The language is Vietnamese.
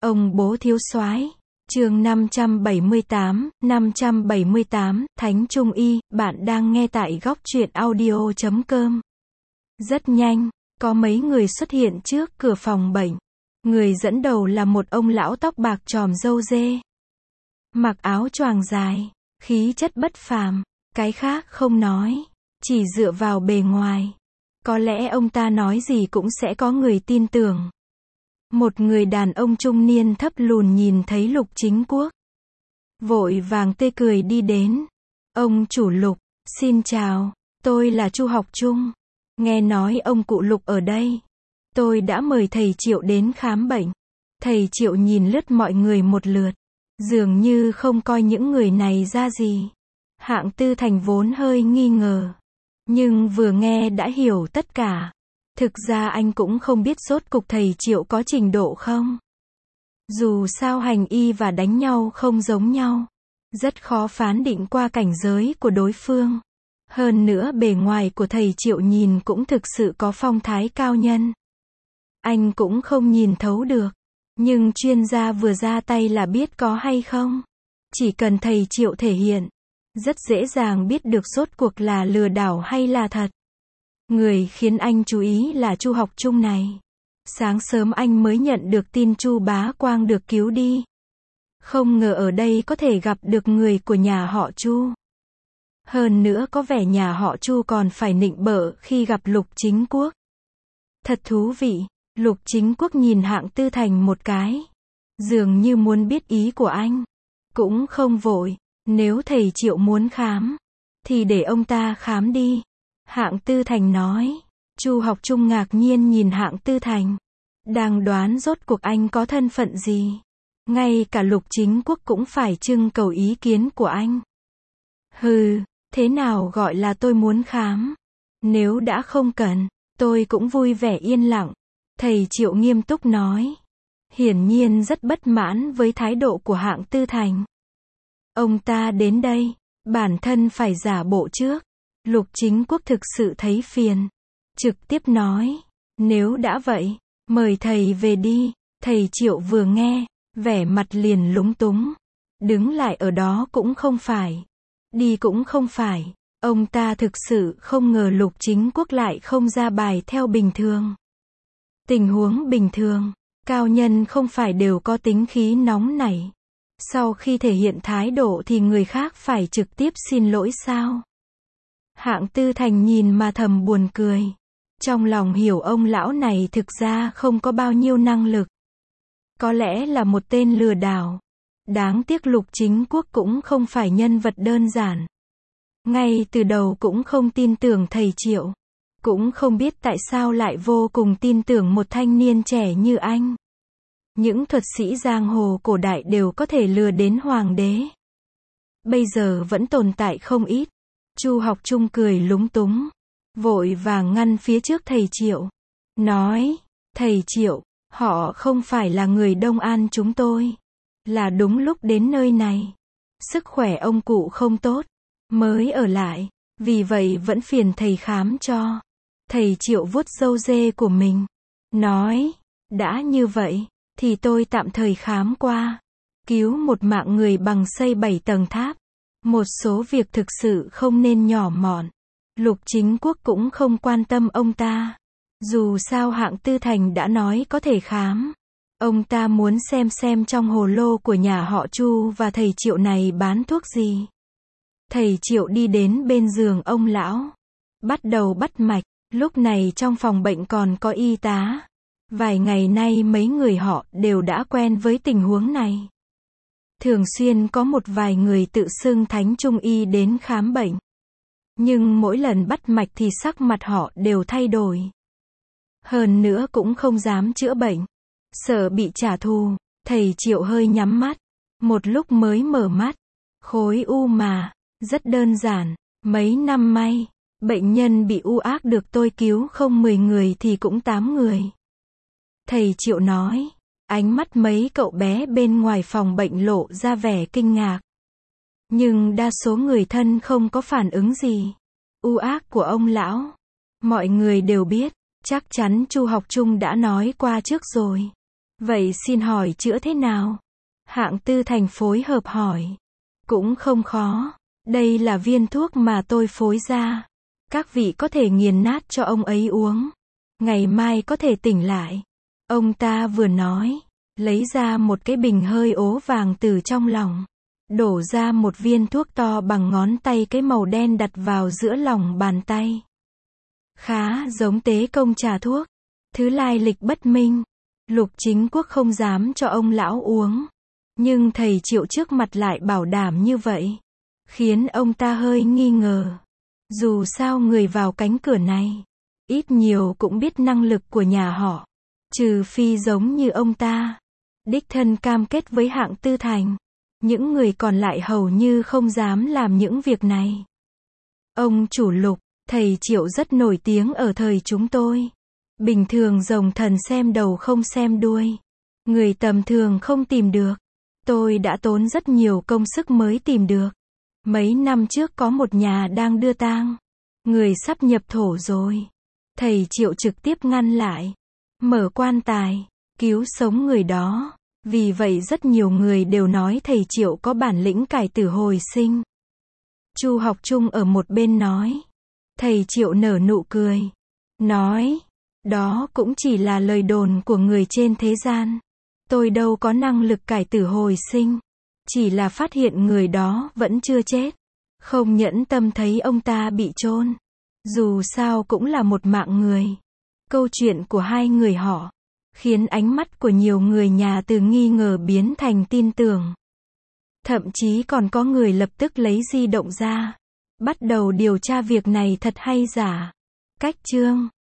Ông bố thiếu soái. Chương 578, Thánh Trung Y, bạn đang nghe tại góc truyện audio.com. Rất nhanh, có mấy người xuất hiện trước cửa phòng bệnh. Người dẫn đầu là một ông lão tóc bạc chòm râu dê. Mặc áo choàng dài, khí chất bất phàm, cái khác không nói, chỉ dựa vào bề ngoài. Có lẽ ông ta nói gì cũng sẽ có người tin tưởng. Một người đàn ông trung niên thấp lùn nhìn thấy Lục Chính Quốc, vội vàng tươi cười đi đến. Ông chủ Lục, xin chào, tôi là Chu Học Trung. Nghe nói ông cụ Lục ở đây. Tôi đã mời thầy Triệu đến khám bệnh. Thầy Triệu nhìn lướt mọi người một lượt, dường như không coi những người này ra gì. Hạng Tư Thành vốn hơi nghi ngờ, nhưng vừa nghe đã hiểu tất cả. Thực ra anh cũng không biết rốt cục thầy Triệu có trình độ không. Dù sao hành y và đánh nhau không giống nhau, rất khó phán định qua cảnh giới của đối phương. Hơn nữa bề ngoài của thầy Triệu nhìn cũng thực sự có phong thái cao nhân. Anh cũng không nhìn thấu được, nhưng chuyên gia vừa ra tay là biết có hay không. Chỉ cần thầy Triệu thể hiện, rất dễ dàng biết được rốt cuộc là lừa đảo hay là thật. Người khiến anh chú ý là Chu Học Trung này. Sáng sớm anh mới nhận được tin Chu Bá Quang được cứu đi. Không ngờ ở đây có thể gặp được người của nhà họ Chu. Hơn nữa có vẻ nhà họ Chu còn phải nịnh bợ khi gặp Lục Chính Quốc. Thật thú vị. Lục Chính Quốc nhìn Hạng Tư Thành một cái, dường như muốn biết ý của anh. Cũng không vội, nếu thầy Triệu muốn khám, thì để ông ta khám đi. Hạng Tư Thành nói. Chu Học Trung ngạc nhiên nhìn Hạng Tư Thành, đang đoán rốt cuộc anh có thân phận gì. Ngay cả Lục Chính Quốc cũng phải trưng cầu ý kiến của anh. Hừ, thế nào gọi là tôi muốn khám? Nếu đã không cần, tôi cũng vui vẻ yên lặng. Thầy Triệu nghiêm túc nói. Hiển nhiên rất bất mãn với thái độ của Hạng Tư Thành. Ông ta đến đây, bản thân phải giả bộ trước. Lục Chính Quốc thực sự thấy phiền, trực tiếp nói, nếu đã vậy, mời thầy về đi. Thầy Triệu vừa nghe, vẻ mặt liền lúng túng. Đứng lại ở đó cũng không phải, đi cũng không phải. Ông ta thực sự không ngờ Lục Chính Quốc lại không ra bài theo bình thường. Tình huống bình thường, cao nhân không phải đều có tính khí nóng nảy. Sau khi thể hiện thái độ thì người khác phải trực tiếp xin lỗi sao? Hạng Tư Thành nhìn mà thầm buồn cười. Trong lòng hiểu ông lão này thực ra không có bao nhiêu năng lực. Có lẽ là một tên lừa đảo. Đáng tiếc Lục Chính Quốc cũng không phải nhân vật đơn giản. Ngay từ đầu cũng không tin tưởng thầy Triệu. Cũng không biết tại sao lại vô cùng tin tưởng một thanh niên trẻ như anh. Những thuật sĩ giang hồ cổ đại đều có thể lừa đến hoàng đế. Bây giờ vẫn tồn tại không ít. Chu Học Trung cười lúng túng, vội vàng ngăn phía trước thầy Triệu. Nói, thầy Triệu, họ không phải là người Đông An chúng tôi. Là đúng lúc đến nơi này. Sức khỏe ông cụ không tốt, mới ở lại. Vì vậy vẫn phiền thầy khám cho. Thầy Triệu vuốt râu dê của mình. Nói, đã như vậy, thì tôi tạm thời khám qua. Cứu một mạng người bằng xây 7 tầng tháp. Một số việc thực sự không nên nhỏ mọn. Lục Chính Quốc cũng không quan tâm ông ta. Dù sao Hạng Tư Thành đã nói có thể khám. Ông ta muốn xem trong hồ lô của nhà họ Chu và thầy Triệu này bán thuốc gì. Thầy Triệu đi đến bên giường ông lão, bắt đầu bắt mạch. Lúc này trong phòng bệnh còn có y tá. Vài ngày nay mấy người họ đều đã quen với tình huống này. Thường xuyên có một vài người tự xưng Thánh Trung Y đến khám bệnh. Nhưng mỗi lần bắt mạch thì sắc mặt họ đều thay đổi. Hơn nữa cũng không dám chữa bệnh. Sợ bị trả thù. Thầy Triệu hơi nhắm mắt. Một lúc mới mở mắt. Khối u mà. Rất đơn giản. Mấy năm may. Bệnh nhân bị u ác được tôi cứu không 10 người thì cũng 8 người. Thầy Triệu nói. Ánh mắt mấy cậu bé bên ngoài phòng bệnh lộ ra vẻ kinh ngạc. Nhưng đa số người thân không có phản ứng gì. U ác của ông lão, mọi người đều biết, chắc chắn Chu Học Trung đã nói qua trước rồi. Vậy xin hỏi chữa thế nào? Hạng Tư Thành phối hợp hỏi. Cũng không khó. Đây là viên thuốc mà tôi phối ra. Các vị có thể nghiền nát cho ông ấy uống. Ngày mai có thể tỉnh lại. Ông ta vừa nói, lấy ra một cái bình hơi ố vàng từ trong lòng. Đổ ra một viên thuốc to bằng ngón tay cái màu đen đặt vào giữa lòng bàn tay. Khá giống tế công trà thuốc. Thứ lai lịch bất minh. Lục Chính Quốc không dám cho ông lão uống. Nhưng thầy Triệu trước mặt lại bảo đảm như vậy. Khiến ông ta hơi nghi ngờ. Dù sao người vào cánh cửa này, ít nhiều cũng biết năng lực của nhà họ. Trừ phi giống như ông ta, đích thân cam kết với Hạng Tư Thành. Những người còn lại hầu như không dám làm những việc này. Ông chủ Lục, thầy Triệu rất nổi tiếng ở thời chúng tôi. Bình thường rồng thần xem đầu không xem đuôi. Người tầm thường không tìm được. Tôi đã tốn rất nhiều công sức mới tìm được. Mấy năm trước có một nhà đang đưa tang. Người sắp nhập thổ rồi. Thầy Triệu trực tiếp ngăn lại. Mở quan tài, cứu sống người đó. Vì vậy rất nhiều người đều nói thầy Triệu có bản lĩnh cải tử hồi sinh. Chu Học Trung ở một bên nói. Thầy Triệu nở nụ cười. Nói, đó cũng chỉ là lời đồn của người trên thế gian. Tôi đâu có năng lực cải tử hồi sinh. Chỉ là phát hiện người đó vẫn chưa chết. Không nhẫn tâm thấy ông ta bị chôn. Dù sao cũng là một mạng người. Câu chuyện của hai người họ khiến ánh mắt của nhiều người nhà từ nghi ngờ biến thành tin tưởng. Thậm chí còn có người lập tức lấy di động ra. Bắt đầu điều tra việc này thật hay giả. Cách chương